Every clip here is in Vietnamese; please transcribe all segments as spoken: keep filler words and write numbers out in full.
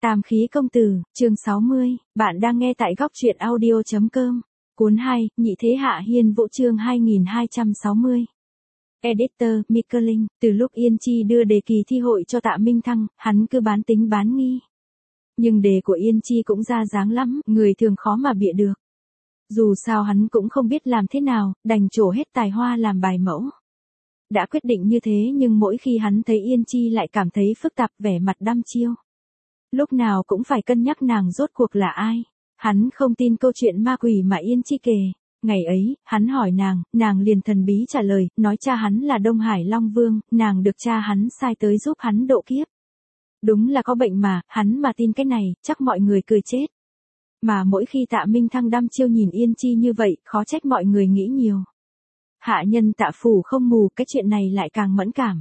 Tam khí công tử, chương sáu mươi, bạn đang nghe tại góc truyện audio chấm com. Cuốn hai, Nhị thế hạ hiên vũ chương hai nghìn hai trăm sáu mươi. Editor, Mickelin, từ lúc Yên Chi đưa đề kỳ thi hội cho Tạ Minh Thăng, hắn cứ bán tính bán nghi. Nhưng đề của Yên Chi cũng ra dáng lắm, người thường khó mà bịa được. Dù sao hắn cũng không biết làm thế nào, đành trổ hết tài hoa làm bài mẫu. Đã quyết định như thế nhưng mỗi khi hắn thấy Yên Chi lại cảm thấy phức tạp, vẻ mặt đăm chiêu. Lúc nào cũng phải cân nhắc nàng rốt cuộc là ai. Hắn không tin câu chuyện ma quỷ mà Yên Chi kể. Ngày ấy, hắn hỏi nàng, nàng liền thần bí trả lời, nói cha hắn là Đông Hải Long Vương, nàng được cha hắn sai tới giúp hắn độ kiếp. Đúng là có bệnh mà, hắn mà tin cái này, chắc mọi người cười chết. Mà mỗi khi Tạ Minh Thăng đăm chiêu nhìn Yên Chi như vậy, khó trách mọi người nghĩ nhiều. Hạ nhân Tạ phủ không mù, cái chuyện này lại càng mẫn cảm.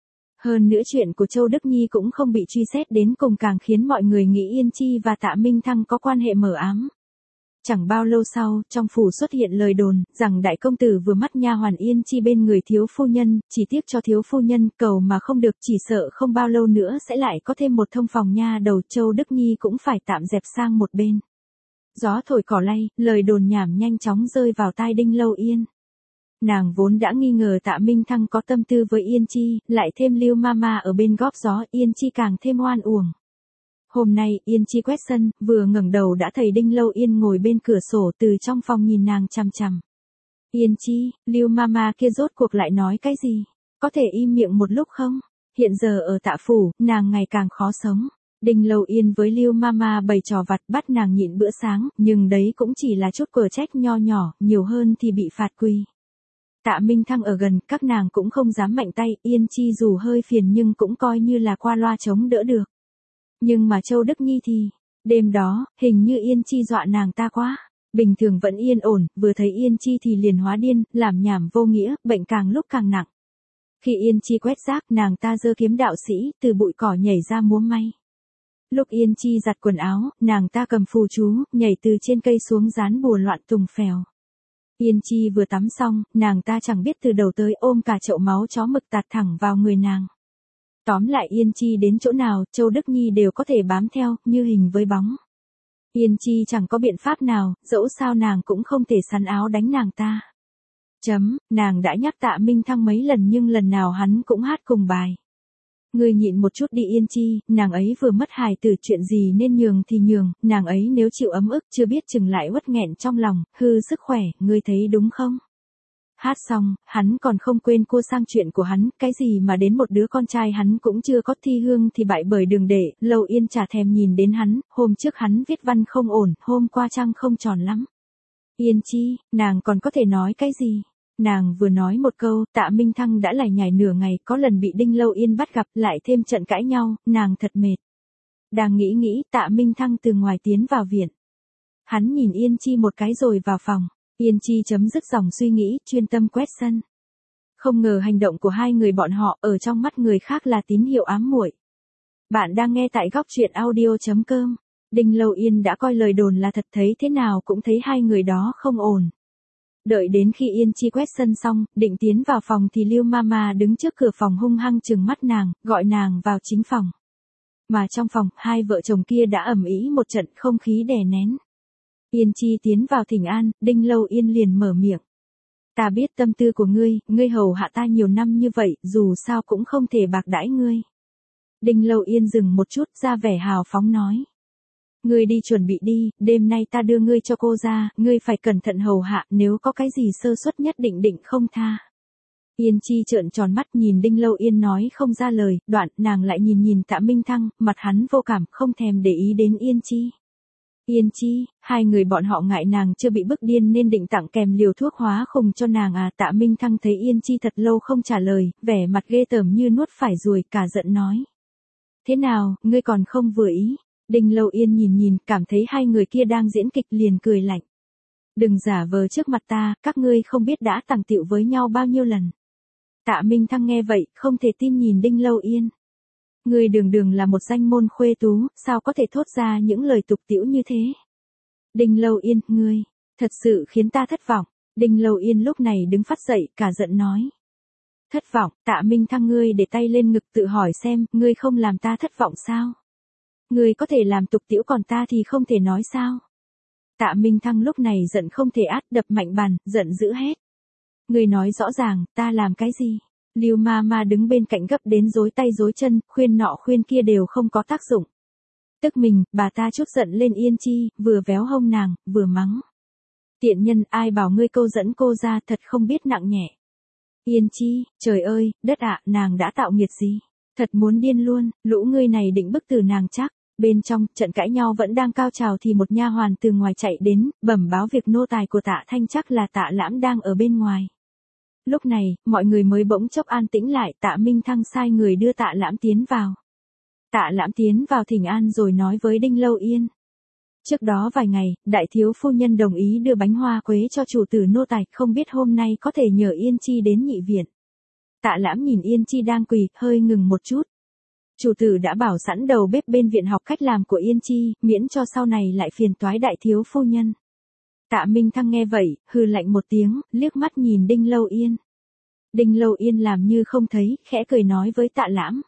Hơn nữa chuyện của Châu Đức Nhi cũng không bị truy xét đến cùng càng khiến mọi người nghĩ Yên Chi và Tạ Minh Thăng có quan hệ mờ ám. Chẳng bao lâu sau, trong phủ xuất hiện lời đồn, rằng đại công tử vừa mắt nha hoàn Yên Chi bên người thiếu phu nhân, chỉ tiếc cho thiếu phu nhân cầu mà không được, chỉ sợ không bao lâu nữa sẽ lại có thêm một thông phòng nha đầu. Châu Đức Nhi cũng phải tạm dẹp sang một bên. Gió thổi cỏ lay, lời đồn nhảm nhanh chóng rơi vào tai Đinh Lâu Yên. Nàng vốn đã nghi ngờ Tạ Minh Thăng có tâm tư với Yên Chi, lại thêm Lưu Mama ở bên góp gió, Yên Chi càng thêm oan uổng. Hôm nay, Yên Chi quét sân, vừa ngẩng đầu đã thấy Đinh Lâu Yên ngồi bên cửa sổ từ trong phòng nhìn nàng chằm chằm. Yên Chi, Lưu Mama kia rốt cuộc lại nói cái gì? Có thể im miệng một lúc không? Hiện giờ ở Tạ phủ, nàng ngày càng khó sống. Đinh Lâu Yên với Lưu Mama bày trò vặt bắt nàng nhịn bữa sáng, nhưng đấy cũng chỉ là chút quở trách nho nhỏ, nhiều hơn thì bị phạt quỳ. Tạ Minh Thăng ở gần, các nàng cũng không dám mạnh tay, Yên Chi dù hơi phiền nhưng cũng coi như là qua loa chống đỡ được. Nhưng mà Châu Đức Nhi thì, đêm đó, hình như Yên Chi dọa nàng ta quá. Bình thường vẫn yên ổn, vừa thấy Yên Chi thì liền hóa điên, làm nhảm vô nghĩa, bệnh càng lúc càng nặng. Khi Yên Chi quét rác, nàng ta giơ kiếm đạo sĩ, từ bụi cỏ nhảy ra múa may. Lúc Yên Chi giặt quần áo, nàng ta cầm phù chú, nhảy từ trên cây xuống dán bùa loạn tùng phèo. Yên Chi vừa tắm xong, nàng ta chẳng biết từ đầu tới ôm cả chậu máu chó mực tạt thẳng vào người nàng. Tóm lại Yên Chi đến chỗ nào, Châu Đức Nhi đều có thể bám theo, như hình với bóng. Yên Chi chẳng có biện pháp nào, dẫu sao nàng cũng không thể sắn áo đánh nàng ta. Chấm, nàng đã nhắc Tạ Minh Thăng mấy lần nhưng lần nào hắn cũng hát cùng bài. Ngươi nhịn một chút đi Yên Chi, nàng ấy vừa mất hài tử, chuyện gì nên nhường thì nhường, nàng ấy nếu chịu ấm ức chưa biết chừng lại uất nghẹn trong lòng, hư sức khỏe, ngươi thấy đúng không? Hát xong, hắn còn không quên cua sang chuyện của hắn, cái gì mà đến một đứa con trai hắn cũng chưa có thi hương thì bại bởi đường để, Lâu Yên chả thèm nhìn đến hắn, hôm trước hắn viết văn không ổn, hôm qua trăng không tròn lắm. Yên Chi, nàng còn có thể nói cái gì? Nàng vừa nói một câu, Tạ Minh Thăng đã lải nhải nửa ngày, có lần bị Đinh Lâu Yên bắt gặp, lại thêm trận cãi nhau, nàng thật mệt. Đang nghĩ nghĩ, Tạ Minh Thăng từ ngoài tiến vào viện. Hắn nhìn Yên Chi một cái rồi vào phòng. Yên Chi chấm dứt dòng suy nghĩ, chuyên tâm quét sân. Không ngờ hành động của hai người bọn họ ở trong mắt người khác là tín hiệu ám muội. Bạn đang nghe tại góc truyện audio chấm com. Đinh Lâu Yên đã coi lời đồn là thật, thấy thế nào cũng thấy hai người đó không ổn. Đợi đến khi Yên Chi quét sân xong, định tiến vào phòng thì Lưu Mama đứng trước cửa phòng hung hăng trừng mắt nàng, gọi nàng vào chính phòng. Mà trong phòng, hai vợ chồng kia đã ầm ĩ một trận, không khí đè nén. Yên Chi tiến vào thỉnh an, Đinh Lâu Yên liền mở miệng. Ta biết tâm tư của ngươi, ngươi hầu hạ ta nhiều năm như vậy, dù sao cũng không thể bạc đãi ngươi. Đinh Lâu Yên dừng một chút, ra vẻ hào phóng nói. Ngươi đi chuẩn bị đi, đêm nay ta đưa ngươi cho cô ra, ngươi phải cẩn thận hầu hạ, nếu có cái gì sơ suất nhất định định không tha. Yên Chi trợn tròn mắt nhìn Đinh Lâu Yên nói không ra lời, đoạn nàng lại nhìn nhìn Tạ Minh Thăng, mặt hắn vô cảm, không thèm để ý đến Yên Chi. Yên Chi, hai người bọn họ ngại nàng chưa bị bức điên nên định tặng kèm liều thuốc hóa khùng cho nàng à. Tạ Minh Thăng thấy Yên Chi thật lâu không trả lời, vẻ mặt ghê tởm như nuốt phải ruồi, cả giận nói. Thế nào, ngươi còn không vừa ý? Đinh Lâu Yên nhìn nhìn, cảm thấy hai người kia đang diễn kịch liền cười lạnh. Đừng giả vờ trước mặt ta, các ngươi không biết đã tàng tiệu với nhau bao nhiêu lần. Tạ Minh Thăng nghe vậy, không thể tin nhìn Đinh Lâu Yên. Ngươi đường đường là một danh môn khuê tú, sao có thể thốt ra những lời tục tĩu như thế? Đinh Lâu Yên, ngươi, thật sự khiến ta thất vọng. Đinh Lâu Yên lúc này đứng phát dậy, cả giận nói. Thất vọng, Tạ Minh Thăng, ngươi để tay lên ngực tự hỏi xem, ngươi không làm ta thất vọng sao? Ngươi có thể làm tục tĩu còn ta thì không thể nói sao? Tạ Minh Thăng lúc này giận không thể át, đập mạnh bàn, giận dữ hét. Ngươi nói rõ ràng, ta làm cái gì? Lưu ma ma đứng bên cạnh gấp đến rối tay rối chân, khuyên nọ khuyên kia đều không có tác dụng. Tức mình, bà ta chút giận lên Yên Chi, vừa véo hông nàng, vừa mắng. Tiện nhân, ai bảo ngươi câu dẫn cô ra, thật không biết nặng nhẹ. Yên Chi, trời ơi, đất ạ, nàng đã tạo nghiệt gì? Thật muốn điên luôn, lũ ngươi này định bức tử nàng chắc. Bên trong, trận cãi nhau vẫn đang cao trào thì một nha hoàn từ ngoài chạy đến, bẩm báo việc nô tài của Tạ Thanh chắc là Tạ Lãm đang ở bên ngoài. Lúc này, mọi người mới bỗng chốc an tĩnh lại, Tạ Minh Thăng sai người đưa Tạ Lãm tiến vào. Tạ Lãm tiến vào thỉnh an rồi nói với Đinh Lâu Yên. Trước đó vài ngày, đại thiếu phu nhân đồng ý đưa bánh hoa quế cho chủ tử nô tài, không biết hôm nay có thể nhờ Yên Chi đến nhị viện. Tạ Lãm nhìn Yên Chi đang quỳ, hơi ngừng một chút. Chủ tử đã bảo sẵn đầu bếp bên viện học cách làm của Yên Chi, miễn cho sau này lại phiền toái đại thiếu phu nhân. Tạ Minh Thăng nghe vậy, hừ lạnh một tiếng, liếc mắt nhìn Đinh Lâu Yên. Đinh Lâu Yên làm như không thấy, khẽ cười nói với Tạ Lãm.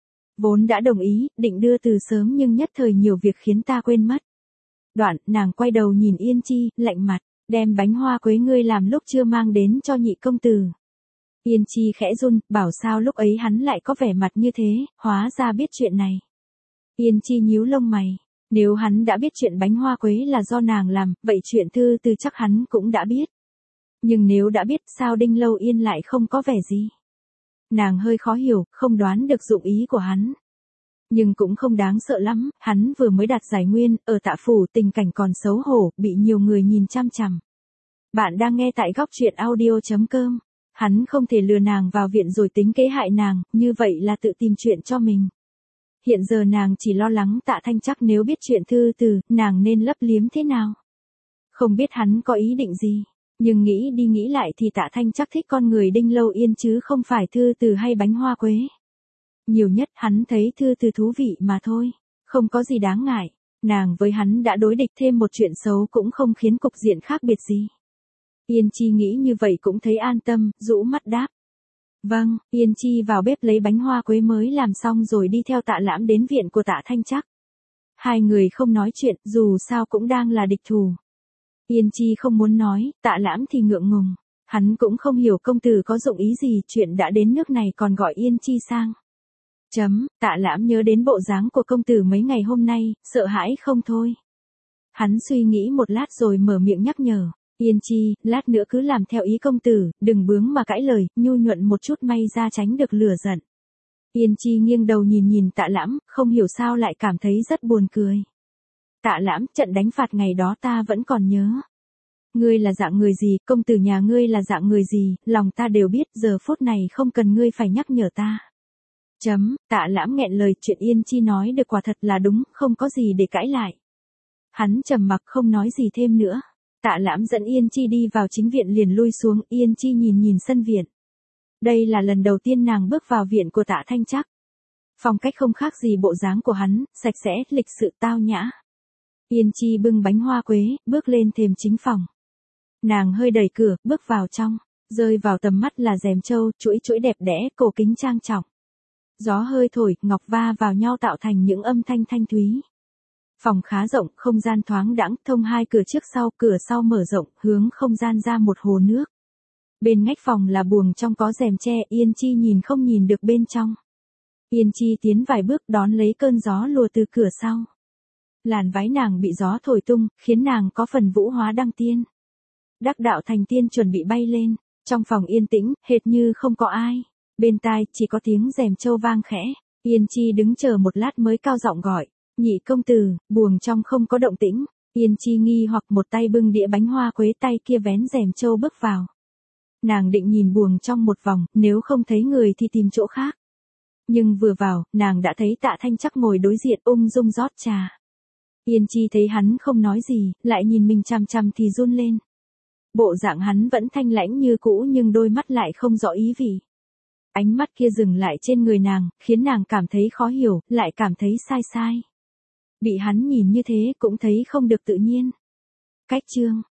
Vốn đã đồng ý, định đưa từ sớm nhưng nhất thời nhiều việc khiến ta quên mất. Đoạn, nàng quay đầu nhìn Yên Chi, lạnh mặt, đem bánh hoa quế ngươi làm lúc chưa mang đến cho nhị công tử. Yên Chi khẽ run, bảo sao lúc ấy hắn lại có vẻ mặt như thế, hóa ra biết chuyện này. Yên Chi nhíu lông mày, nếu hắn đã biết chuyện bánh hoa quế là do nàng làm, vậy chuyện thư từ chắc hắn cũng đã biết. Nhưng nếu đã biết sao Đinh Lâu Yên lại không có vẻ gì? Nàng hơi khó hiểu, không đoán được dụng ý của hắn. Nhưng cũng không đáng sợ lắm, hắn vừa mới đạt giải nguyên, ở Tạ phủ tình cảnh còn xấu hổ, bị nhiều người nhìn chăm chằm. Bạn đang nghe tại góc truyện audio chấm com. Hắn không thể lừa nàng vào viện rồi tính kế hại nàng, như vậy là tự tìm chuyện cho mình. Hiện giờ nàng chỉ lo lắng Tạ Thanh chắc nếu biết chuyện thư từ, nàng nên lấp liếm thế nào. Không biết hắn có ý định gì, nhưng nghĩ đi nghĩ lại thì Tạ Thanh chắc thích con người Đinh Lâu Yên chứ không phải thư từ hay bánh hoa quế. Nhiều nhất hắn thấy thư từ thú vị mà thôi, không có gì đáng ngại. Nàng với hắn đã đối địch, thêm một chuyện xấu cũng không khiến cục diện khác biệt gì. Yên Chi nghĩ như vậy cũng thấy an tâm, rũ mắt đáp. Vâng, Yên Chi vào bếp lấy bánh hoa quế mới làm xong rồi đi theo Tạ Lãm đến viện của Tạ Thanh chắc. Hai người không nói chuyện, dù sao cũng đang là địch thù. Yên Chi không muốn nói, Tạ Lãm thì ngượng ngùng. Hắn cũng không hiểu công tử có dụng ý gì, chuyện đã đến nước này còn gọi Yên Chi sang. Chấm, Tạ Lãm nhớ đến bộ dáng của công tử mấy ngày hôm nay, sợ hãi không thôi. Hắn suy nghĩ một lát rồi mở miệng nhắc nhở. Yên Chi, lát nữa cứ làm theo ý công tử, đừng bướng mà cãi lời, nhu nhuận một chút may ra tránh được lửa giận. Yên Chi nghiêng đầu nhìn nhìn Tạ Lãm, không hiểu sao lại cảm thấy rất buồn cười. Tạ Lãm, trận đánh phạt ngày đó ta vẫn còn nhớ. Ngươi là dạng người gì, công tử nhà ngươi là dạng người gì, lòng ta đều biết, giờ phút này không cần ngươi phải nhắc nhở ta. Chấm, Tạ Lãm nghẹn lời, chuyện Yên Chi nói được quả thật là đúng, không có gì để cãi lại. Hắn trầm mặc không nói gì thêm nữa. Tạ Lãm dẫn Yên Chi đi vào chính viện liền lui xuống, Yên Chi nhìn nhìn sân viện. Đây là lần đầu tiên nàng bước vào viện của Tạ Thanh chắc. Phong cách không khác gì bộ dáng của hắn, sạch sẽ, lịch sự tao nhã. Yên Chi bưng bánh hoa quế, bước lên thềm chính phòng. Nàng hơi đẩy cửa, bước vào trong, rơi vào tầm mắt là rèm châu, chuỗi chuỗi đẹp đẽ, cổ kính trang trọng. Gió hơi thổi, ngọc va vào nhau tạo thành những âm thanh thanh thúy. Phòng khá rộng, không gian thoáng đãng, thông hai cửa trước sau, cửa sau mở rộng, hướng không gian ra một hồ nước. Bên ngách phòng là buồng trong có rèm tre, Yên Chi nhìn không nhìn được bên trong. Yên Chi tiến vài bước đón lấy cơn gió lùa từ cửa sau. Làn váy nàng bị gió thổi tung, khiến nàng có phần vũ hóa đăng tiên. Đắc đạo thành tiên chuẩn bị bay lên, trong phòng yên tĩnh, hệt như không có ai. Bên tai, chỉ có tiếng rèm châu vang khẽ, Yên Chi đứng chờ một lát mới cao giọng gọi. Nhị công tử, buồng trong không có động tĩnh, Yên Chi nghi hoặc một tay bưng đĩa bánh hoa quế tay kia vén rèm châu bước vào. Nàng định nhìn buồng trong một vòng, nếu không thấy người thì tìm chỗ khác. Nhưng vừa vào, nàng đã thấy Tạ Thanh chắc ngồi đối diện ung dung rót trà. Yên Chi thấy hắn không nói gì, lại nhìn mình chằm chằm thì run lên. Bộ dạng hắn vẫn thanh lãnh như cũ nhưng đôi mắt lại không rõ ý vị. Ánh mắt kia dừng lại trên người nàng, khiến nàng cảm thấy khó hiểu, lại cảm thấy sai sai. Bị hắn nhìn như thế cũng thấy không được tự nhiên. Cách chương